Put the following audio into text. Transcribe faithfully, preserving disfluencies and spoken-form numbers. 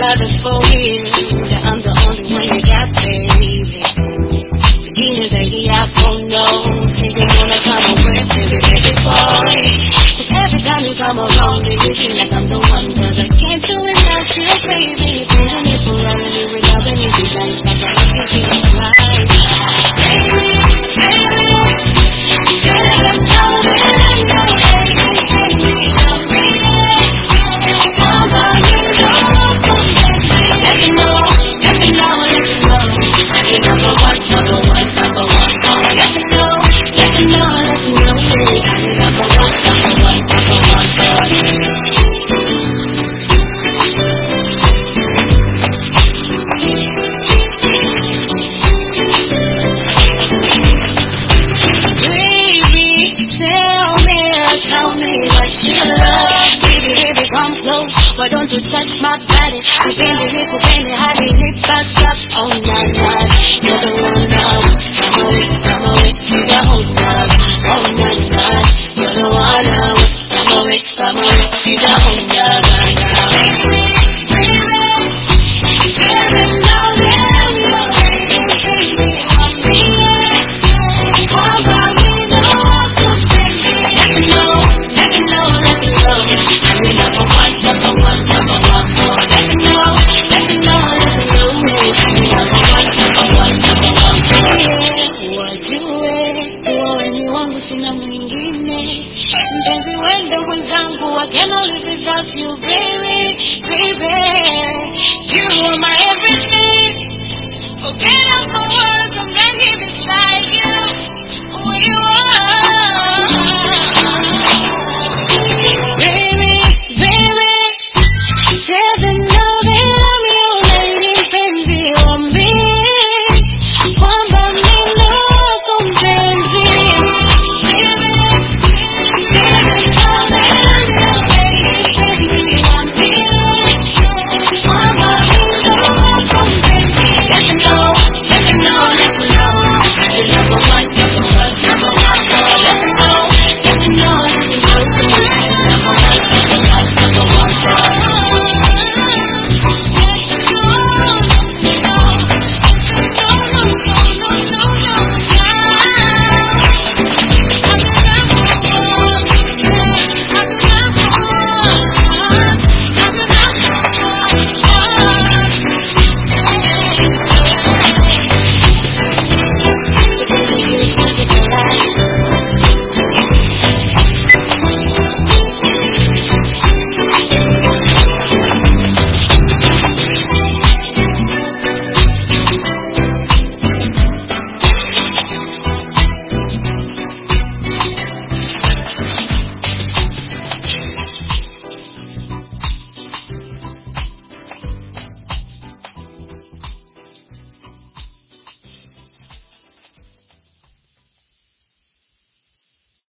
others for you. That I'm the only one you got, baby. Wengine zaidi yako, no. Singeweza kama wewe, baby, baby boy. 'Cause every time you come around, baby, feel like I'm the one. 'Cause I can't do it without you, baby. Pulling me for love, and you're loving me, you got it, like I love you, you got right. Baby, baby, girl, I'm so in love, baby, baby, love me, yeah. All about you, love, baby. Let me know, let me know, let me know. Let me number one, number one, number one. Oh, let me know, let me know, let me know, baby. Let me number one, number one, number one, girl. Tell me what you love. Baby, baby, come close. Why don't you touch my body? Kupende, nikupende, hadi nipata. Oh, nah, nah. You're the one now. Come away, come away. You're the whole time. Oh, nah, nah. You're the one now. Come away, come away. You're the whole time. Baby, baby, girl, you know that you're baby, baby, love me, yeah. How about you know, baby? Let me know, let me know, let me know. I'm your number one, number one, number one. Oh, let me know, let me know, let me know. I'm your number one, number one, number one. Yeah, wajue kuwa wenye wangu sina mwingine. Mpenzi wendo mwenzangu, I cannot live without you, baby, baby. You are my everything. Forget all my words, I'm right here beside you.